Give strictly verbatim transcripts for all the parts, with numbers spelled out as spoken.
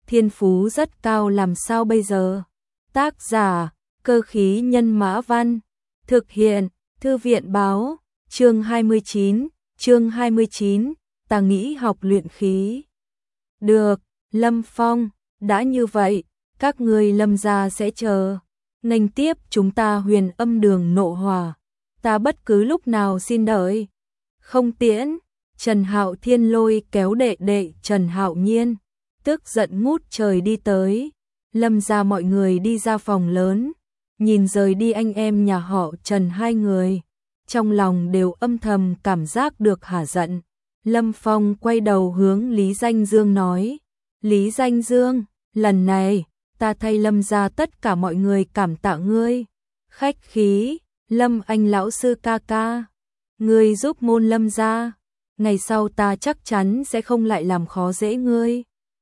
thiên phú rất cao làm sao bây giờ? Tác giả, Cơ khí nhân mã văn, thực hiện, Thư viện báo, chương hai mươi chín, chương hai mươi chín, ta nghĩ học luyện khí. Được, Lâm Phong, đã như vậy, các ngươi Lâm gia sẽ chờ. Nghênh tiếp chúng ta Huyền Âm Đường nộ hỏa, ta bất cứ lúc nào xin đợi. Không tiễn, Trần Hạo Thiên lôi kéo đệ đệ Trần Hạo Nhiên, tức giận ngút trời đi tới. Lâm gia mọi người đi ra phòng lớn, nhìn rời đi anh em nhà họ Trần hai người, trong lòng đều âm thầm cảm giác được hả giận. Lâm Phong quay đầu hướng Lý Danh Dương nói, Lý Danh Dương, lần này, ta thay Lâm gia tất cả mọi người cảm tạ ngươi. Khách khí, Lâm anh lão sư ca ca, ngươi giúp môn Lâm gia, ngày sau ta chắc chắn sẽ không lại làm khó dễ ngươi.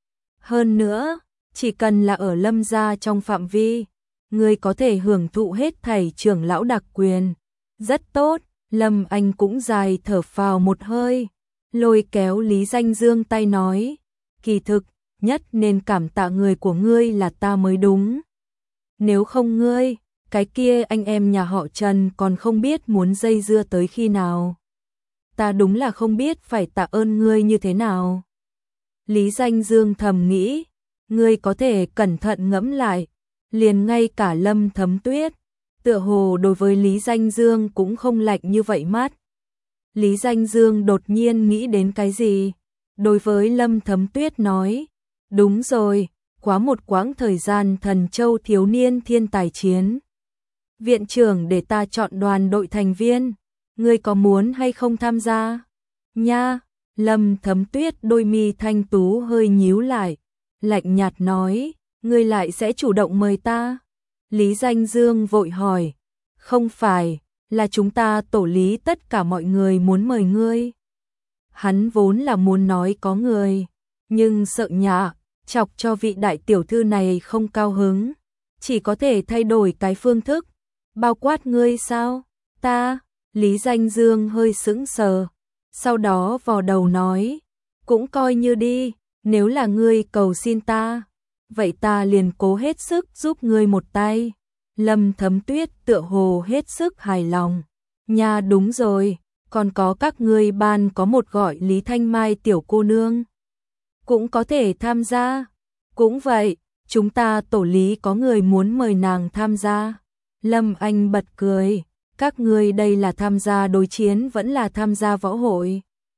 Hơn nữa, chỉ cần là ở Lâm gia trong phạm vi, ngươi có thể hưởng thụ hết thảy trưởng lão đặc quyền. Rất tốt, Lâm anh cũng dài thở phào một hơi, lôi kéo Lý Danh Dương tay nói, kỳ thực, nhất nên cảm tạ người của ngươi là ta mới đúng. Nếu không ngươi, cái kia anh em nhà họ Trần còn không biết muốn dây dưa tới khi nào. Ta đúng là không biết phải tạ ơn ngươi như thế nào. Lý Danh Dương thầm nghĩ, ngươi có thể cẩn thận ngẫm lại, liền ngay cả Lâm Thấm Tuyết, tựa hồ đối với Lý Danh Dương cũng không lạnh như vậy mắt. Lý Danh Dương đột nhiên nghĩ đến cái gì, đối với Lâm Thấm Tuyết nói, đúng rồi, quá một quãng thời gian Thần Châu thiếu niên thiên tài chiến. Viện trưởng để ta chọn đoàn đội thành viên, ngươi có muốn hay không tham gia? Nha, Lâm Thấm Tuyết đôi mi thanh tú hơi nhíu lại, lạnh nhạt nói, ngươi lại sẽ chủ động mời ta? Lý Danh Dương vội hỏi, không phải, là chúng ta tổ lý tất cả mọi người muốn mời ngươi. Hắn vốn là muốn nói có người, nhưng sợ nhạ, chọc cho vị đại tiểu thư này không cao hứng, chỉ có thể thay đổi cái phương thức. Bao quát ngươi sao? Ta, Lý Danh Dương hơi sững sờ, sau đó vò đầu nói, cũng coi như đi, nếu là ngươi cầu xin ta, vậy ta liền cố hết sức giúp ngươi một tay. Lâm Thấm Tuyết tựa hồ hết sức hài lòng, nha đúng rồi, còn có các ngươi ban có một gọi Lý Thanh Mai tiểu cô nương, cũng có thể tham gia. Cũng vậy, chúng ta tổ lý có người muốn mời nàng tham gia. Lâm Anh bật cười, các ngươi đây là tham gia đối chiến vẫn là tham gia võ hội?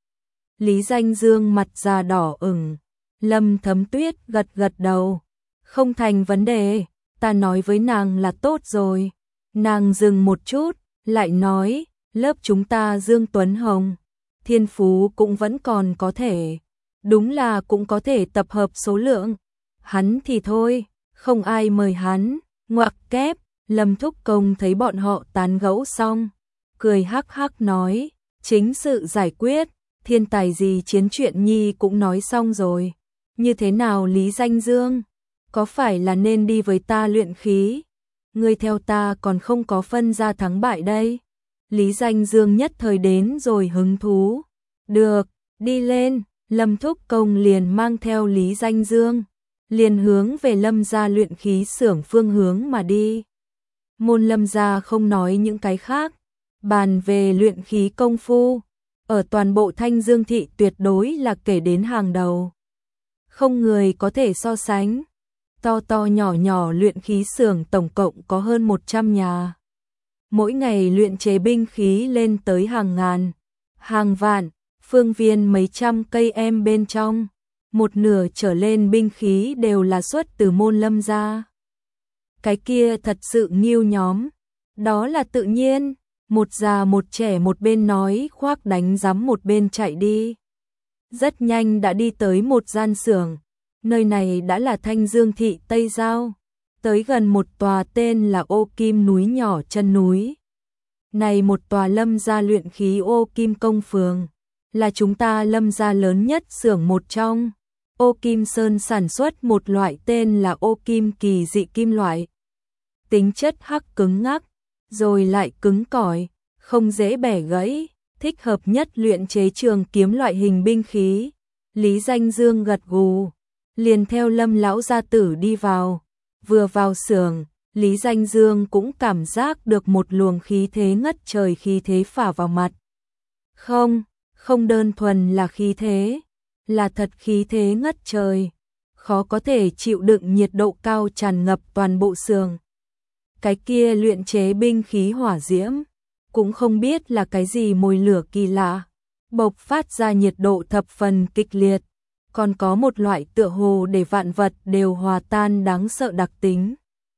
Lý Danh Dương mặt già đỏ ửng, Lâm Thấm Tuyết gật gật đầu, không thành vấn đề, ta nói với nàng là tốt rồi. Nàng dừng một chút, lại nói, lớp chúng ta Dương Tuấn Hồng, thiên phú cũng vẫn còn có thể, đúng là cũng có thể tập hợp số lượng. Hắn thì thôi, không ai mời hắn, ngoặc kép. Lâm Thúc Công thấy bọn họ tán gẫu xong, cười hắc hắc nói, chính sự giải quyết, thiên tài gì chiến chuyện nhi cũng nói xong rồi. Như thế nào Lý Danh Dương, có phải là nên đi với ta luyện khí? Ngươi theo ta còn không có phân ra thắng bại đây. Lý Danh Dương nhất thời đến rồi hứng thú. Được, đi lên, Lâm Thúc Công liền mang theo Lý Danh Dương, liền hướng về Lâm gia luyện khí xưởng phương hướng mà đi. Môn Lâm gia không nói những cái khác, bàn về luyện khí công phu, ở toàn bộ Thanh Dương thị tuyệt đối là kể đến hàng đầu. Không người có thể so sánh. To to nhỏ nhỏ luyện khí xưởng tổng cộng có hơn một trăm nhà. Mỗi ngày luyện chế binh khí lên tới hàng ngàn, hàng vạn, phương viên mấy trăm cây em bên trong, một nửa trở lên binh khí đều là xuất từ môn Lâm gia. Cái kia thật sự nghiêu nhóm, đó là tự nhiên, một già một trẻ một bên nói khoác đánh giám một bên chạy đi. Rất nhanh đã đi tới một gian xưởng, nơi này đã là Thanh Dương thị Tây Giao, tới gần một tòa tên là Ô Kim núi nhỏ chân núi. Này một tòa Lâm gia luyện khí Ô Kim công phường, là chúng ta Lâm gia lớn nhất xưởng một trong. Ô Kim Sơn sản xuất một loại tên là Ô Kim kỳ dị kim loại. Tính chất hắc cứng ngắc, rồi lại cứng cỏi, không dễ bẻ gãy, thích hợp nhất luyện chế trường kiếm loại hình binh khí. Lý Danh Dương gật gù, liền theo Lâm lão gia tử đi vào. Vừa vào xưởng, Lý Danh Dương cũng cảm giác được một luồng khí thế ngất trời khí thế phả vào mặt. Không, không đơn thuần là khí thế, là thật khí thế ngất trời, khó có thể chịu đựng nhiệt độ cao tràn ngập toàn bộ xưởng. Cái kia luyện chế binh khí hỏa diễm, cũng không biết là cái gì mồi lửa kỳ lạ, bộc phát ra nhiệt độ thập phần kịch liệt, còn có một loại tựa hồ để vạn vật đều hòa tan đáng sợ đặc tính.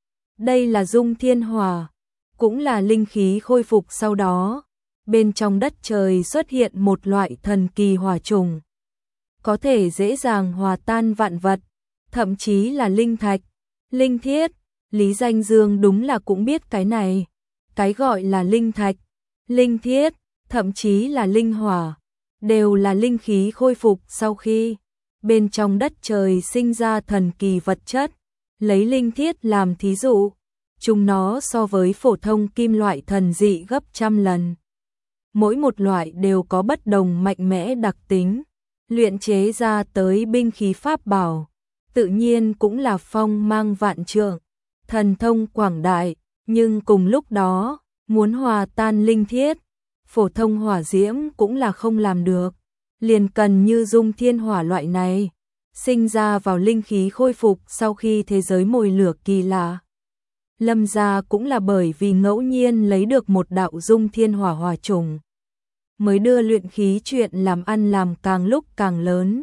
Đây là dung thiên hỏa, cũng là linh khí khôi phục sau đó, bên trong đất trời xuất hiện một loại thần kỳ hỏa trùng, có thể dễ dàng hòa tan vạn vật, thậm chí là linh thạch, linh thiết. Lý Danh Dương đúng là cũng biết cái này, cái gọi là linh thạch, linh thiết, thậm chí là linh hỏa, đều là linh khí khôi phục sau khi bên trong đất trời sinh ra thần kỳ vật chất. Lấy linh thiết làm thí dụ, chúng nó so với phổ thông kim loại thần dị gấp trăm lần. Mỗi một loại đều có bất đồng mạnh mẽ đặc tính, luyện chế ra tới binh khí pháp bảo, tự nhiên cũng là phong mang vạn trượng, thần thông quảng đại, nhưng cùng lúc đó, muốn hòa tan linh thiết, phổ thông hỏa diễm cũng là không làm được, liền cần như dung thiên hỏa loại này, sinh ra vào linh khí khôi phục sau khi thế giới mồi lửa kỳ lạ. Lâm gia cũng là bởi vì ngẫu nhiên lấy được một đạo dung thiên hỏa hỏa trùng, mới đưa luyện khí chuyện làm ăn làm càng lúc càng lớn.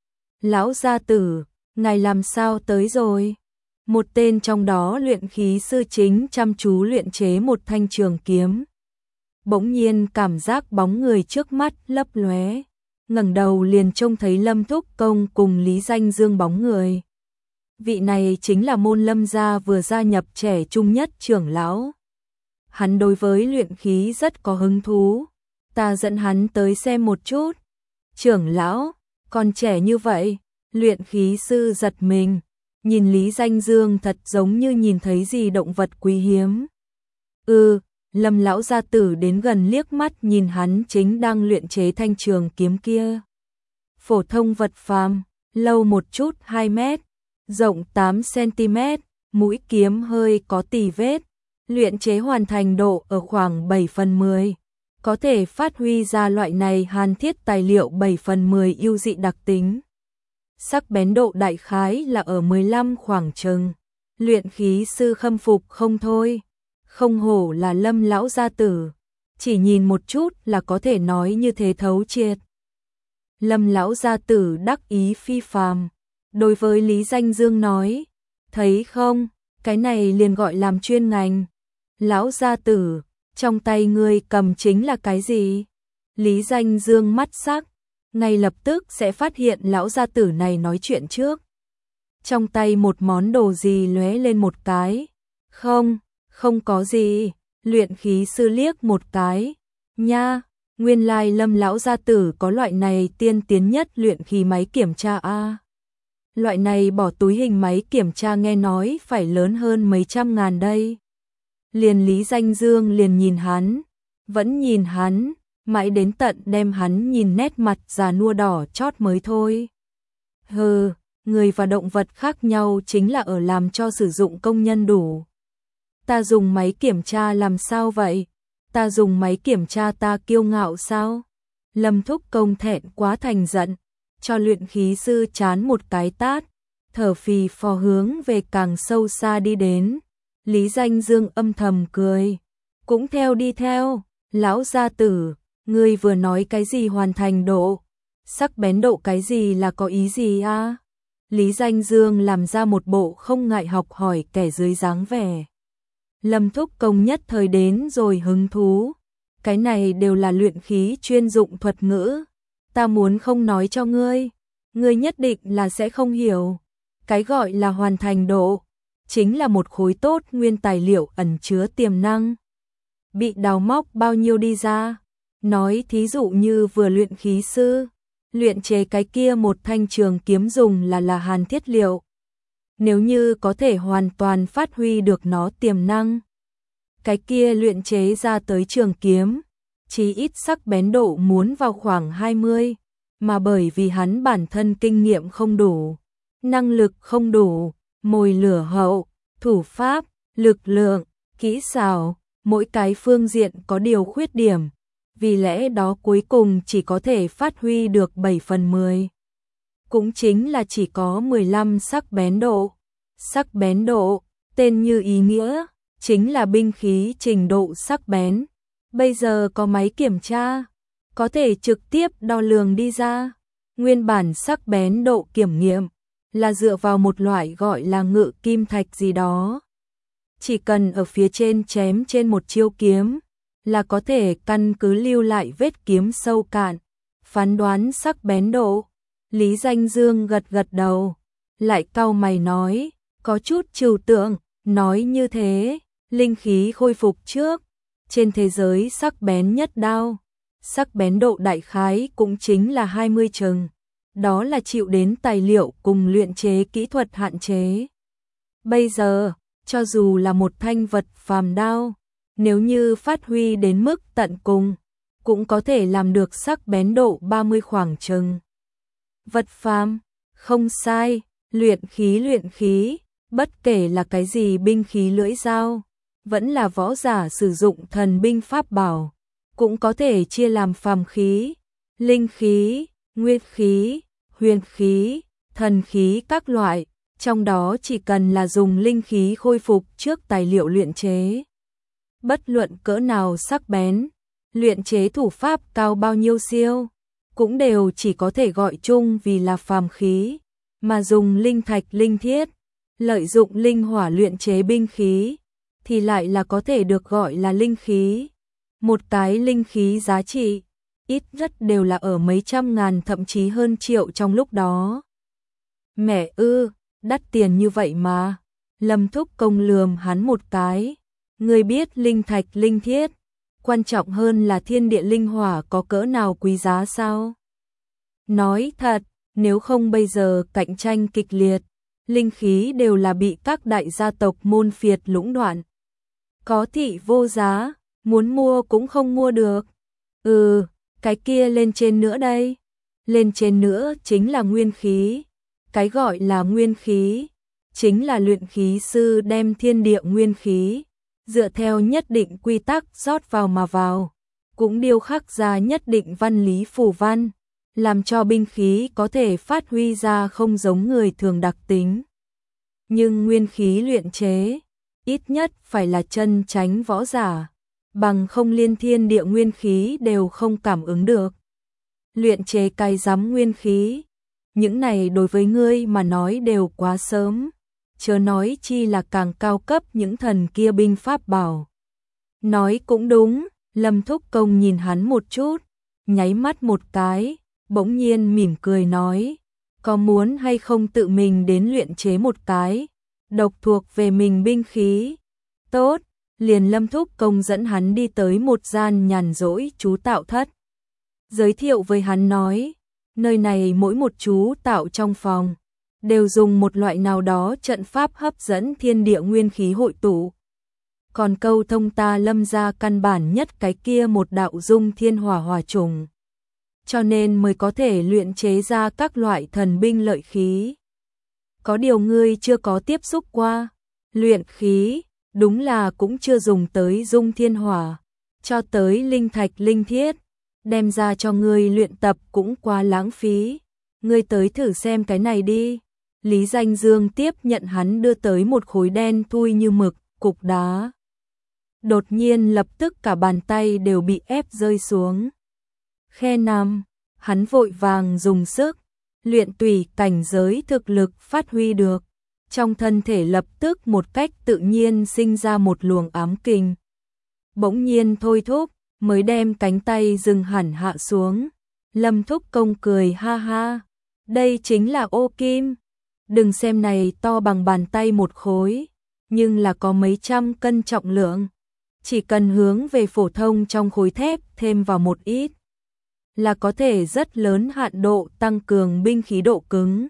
Lão gia tử, ngài làm sao tới rồi? Một tên trong đó luyện khí sư chính chăm chú luyện chế một thanh trường kiếm. Bỗng nhiên cảm giác bóng người trước mắt lấp lóe, ngẩng đầu liền trông thấy Lâm Thúc Công cùng Lý Danh Dương bóng người. Vị này chính là môn Lâm gia vừa gia nhập trẻ trung nhất trưởng lão. Hắn đối với luyện khí rất có hứng thú, ta dẫn hắn tới xem một chút. Trưởng lão, còn trẻ như vậy, luyện khí sư giật mình, nhìn Lý Danh Dương thật giống như nhìn thấy gì động vật quý hiếm. Ừ, Lâm lão gia tử đến gần liếc mắt nhìn hắn chính đang luyện chế thanh trường kiếm kia. Phổ thông vật phàm, lâu một chút hai mét, rộng tám xăng-ti-mét, mũi kiếm hơi có tì vết, luyện chế hoàn thành độ ở khoảng bảy phần mười. Có thể phát huy ra loại này hàn thiết tài liệu bảy phần mười ưu dị đặc tính. Sắc bén độ đại khái là ở mười lăm khoảng chừng. Luyện khí sư khâm phục không thôi. Không hổ là Lâm lão gia tử, chỉ nhìn một chút là có thể nói như thế thấu triệt. Lâm lão gia tử đắc ý phi phàm, đối với Lý Danh Dương nói, thấy không, cái này liền gọi làm chuyên ngành. Lão gia tử, trong tay ngươi cầm chính là cái gì? Lý Danh Dương mắt sắc, ngay lập tức sẽ phát hiện lão gia tử này nói chuyện trước. Trong tay một món đồ gì lóe lên một cái. Không, không có gì. Luyện khí sư liếc một cái. Nha, nguyên lai Lâm lão gia tử có loại này tiên tiến nhất luyện khí máy kiểm tra a. Loại này bỏ túi hình máy kiểm tra nghe nói phải lớn hơn mấy trăm ngàn đây. Liền Lý Danh Dương liền nhìn hắn, vẫn nhìn hắn, mãi đến tận đem hắn nhìn nét mặt già nua đỏ chót mới thôi. Hừ, người và động vật khác nhau chính là ở làm cho sử dụng công nhân đủ. Ta dùng máy kiểm tra làm sao vậy? Ta dùng máy kiểm tra ta kiêu ngạo sao? Lâm Thúc Công thẹn quá thành giận, cho luyện khí sư chán một cái tát, thở phì phò hướng về càng sâu xa đi đến. Lý Danh Dương âm thầm cười, cũng theo đi theo. Lão gia tử, ngươi vừa nói cái gì hoàn thành độ, sắc bén độ cái gì là có ý gì a? Lý Danh Dương làm ra một bộ không ngại học hỏi kẻ dưới dáng vẻ. Lâm Thúc Công nhất thời đến rồi hứng thú, cái này đều là luyện khí chuyên dụng thuật ngữ, ta muốn không nói cho ngươi, ngươi nhất định là sẽ không hiểu. Cái gọi là hoàn thành độ, chính là một khối tốt nguyên tài liệu ẩn chứa tiềm năng. Bị đào móc bao nhiêu đi ra, nói thí dụ như vừa luyện khí sư, luyện chế cái kia một thanh trường kiếm dùng là là hàn thiết liệu. Nếu như có thể hoàn toàn phát huy được nó tiềm năng, cái kia luyện chế ra tới trường kiếm, chí ít sắc bén độ muốn vào khoảng hai mươi, mà bởi vì hắn bản thân kinh nghiệm không đủ, năng lực không đủ, mồi lửa hậu, thủ pháp, lực lượng, kỹ xảo, mỗi cái phương diện có điều khuyết điểm, vì lẽ đó cuối cùng chỉ có thể phát huy được bảy phần mười. Cũng chính là chỉ có mười lăm sắc bén độ. Sắc bén độ, tên như ý nghĩa, chính là binh khí trình độ sắc bén. Bây giờ có máy kiểm tra, có thể trực tiếp đo lường đi ra. Nguyên bản sắc bén độ kiểm nghiệm là dựa vào một loại gọi là ngự kim thạch gì đó. Chỉ cần ở phía trên chém trên một chiêu kiếm là có thể căn cứ lưu lại vết kiếm sâu cạn, phán đoán sắc bén độ. Lý Danh Dương gật gật đầu, lại cau mày nói, có chút trừu tượng, nói như thế, linh khí khôi phục trước, trên thế giới sắc bén nhất đao, sắc bén độ đại khái cũng chính là hai mươi chừng, đó là chịu đến tài liệu cùng luyện chế kỹ thuật hạn chế. Bây giờ, cho dù là một thanh vật phàm đao, nếu như phát huy đến mức tận cùng, cũng có thể làm được sắc bén độ ba mươi khoảng chừng. Vật phàm, không sai, luyện khí luyện khí, bất kể là cái gì binh khí lưỡi dao, vẫn là võ giả sử dụng thần binh pháp bảo, cũng có thể chia làm phàm khí, linh khí, nguyên khí, huyền khí, thần khí các loại, trong đó chỉ cần là dùng linh khí khôi phục trước tài liệu luyện chế. Bất luận cỡ nào sắc bén, luyện chế thủ pháp cao bao nhiêu siêu, cũng đều chỉ có thể gọi chung vì là phàm khí, mà dùng linh thạch linh thiết, lợi dụng linh hỏa luyện chế binh khí, thì lại là có thể được gọi là linh khí. Một cái linh khí giá trị, ít nhất đều là ở mấy trăm ngàn thậm chí hơn triệu trong lúc đó. Mẹ ư, đắt tiền như vậy mà. Lâm Thúc Công lườm hắn một cái. Người biết linh thạch linh thiết, quan trọng hơn là thiên địa linh hỏa có cỡ nào quý giá sao? Nói thật, nếu không bây giờ cạnh tranh kịch liệt, linh khí đều là bị các đại gia tộc môn phiệt lũng đoạn. Có thị vô giá, muốn mua cũng không mua được. Ừ, cái kia lên trên nữa đây. Lên trên nữa chính là nguyên khí. Cái gọi là nguyên khí, chính là luyện khí sư đem thiên địa nguyên khí, dựa theo nhất định quy tắc rót vào mà vào, cũng điêu khắc ra nhất định văn lý phù văn, làm cho binh khí có thể phát huy ra không giống người thường đặc tính. Nhưng nguyên khí luyện chế, ít nhất phải là chân chánh võ giả, bằng không liên thiên địa nguyên khí đều không cảm ứng được. Luyện chế cái rắm nguyên khí, những này đối với ngươi mà nói đều quá sớm, chớ nói chi là càng cao cấp những thần kia binh pháp bảo. Nói cũng đúng, Lâm Thúc Công nhìn hắn một chút, nháy mắt một cái, bỗng nhiên mỉm cười nói, có muốn hay không tự mình đến luyện chế một cái, độc thuộc về mình binh khí. Tốt, liền Lâm Thúc Công dẫn hắn đi tới một gian nhàn rỗi chú tạo thất. Giới thiệu với hắn nói, nơi này mỗi một chú tạo trong phòng, đều dùng một loại nào đó trận pháp hấp dẫn thiên địa nguyên khí hội tụ. Còn câu thông ta Lâm gia căn bản nhất cái kia một đạo dung thiên hỏa hỏa trùng. Cho nên mới có thể luyện chế ra các loại thần binh lợi khí. Có điều ngươi chưa có tiếp xúc qua, luyện khí, đúng là cũng chưa dùng tới dung thiên hỏa, cho tới linh thạch linh thiết, đem ra cho ngươi luyện tập cũng quá lãng phí. Ngươi tới thử xem cái này đi. Lý Danh Dương tiếp nhận hắn đưa tới một khối đen thui như mực, cục đá. Đột nhiên lập tức cả bàn tay đều bị ép rơi xuống. Khe nằm, hắn vội vàng dùng sức, luyện tùy cảnh giới thực lực phát huy được. Trong thân thể lập tức một cách tự nhiên sinh ra một luồng ám kình. Bỗng nhiên thôi thúc, mới đem cánh tay dừng hẳn hạ xuống. Lâm Thúc Công cười ha ha, đây chính là ô kim. Đừng xem này to bằng bàn tay một khối, nhưng là có mấy trăm cân trọng lượng. Chỉ cần hướng về phổ thông trong khối thép thêm vào một ít, là có thể rất lớn hạn độ tăng cường binh khí độ cứng,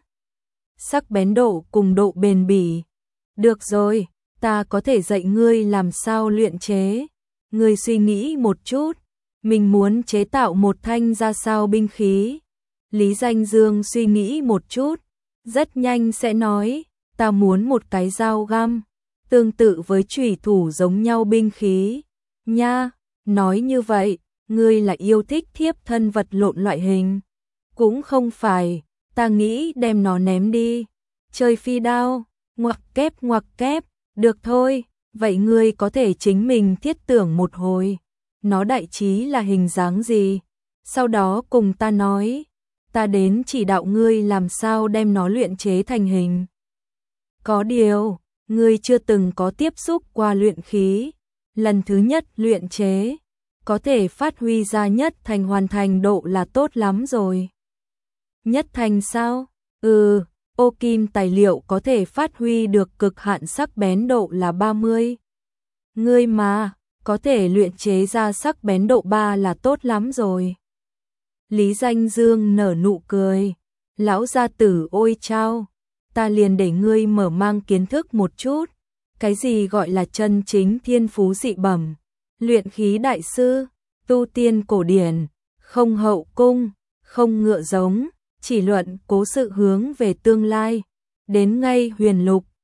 sắc bén độ cùng độ bền bỉ. Được rồi, ta có thể dạy ngươi làm sao luyện chế. Ngươi suy nghĩ một chút, mình muốn chế tạo một thanh ra sao binh khí. Lý Danh Dương suy nghĩ một chút, rất nhanh sẽ nói, ta muốn một cái dao găm, tương tự với chủy thủ giống nhau binh khí. Nha, nói như vậy, ngươi là yêu thích thiếp thân vật lộn loại hình. Cũng không phải, ta nghĩ đem nó ném đi. Chơi phi đao, ngoặc kép ngoặc kép, được thôi, vậy ngươi có thể chính mình thiết tưởng một hồi. Nó đại trí là hình dáng gì? Sau đó cùng ta nói, ta đến chỉ đạo ngươi làm sao đem nó luyện chế thành hình. Có điều, ngươi chưa từng có tiếp xúc qua luyện khí, lần thứ nhất luyện chế, có thể phát huy ra nhất thành hoàn thành độ là tốt lắm rồi. Nhất thành sao? Ừ, ô kim tài liệu có thể phát huy được cực hạn sắc bén độ là ba mươi. Ngươi mà, có thể luyện chế ra sắc bén độ ba là tốt lắm rồi. Lý Danh Dương nở nụ cười, lão gia tử ôi chao, ta liền để ngươi mở mang kiến thức một chút, cái gì gọi là chân chính thiên phú dị bẩm, luyện khí đại sư, tu tiên cổ điển, không hậu cung, không ngựa giống, chỉ luận cố sự hướng về tương lai, đến ngay huyền lục,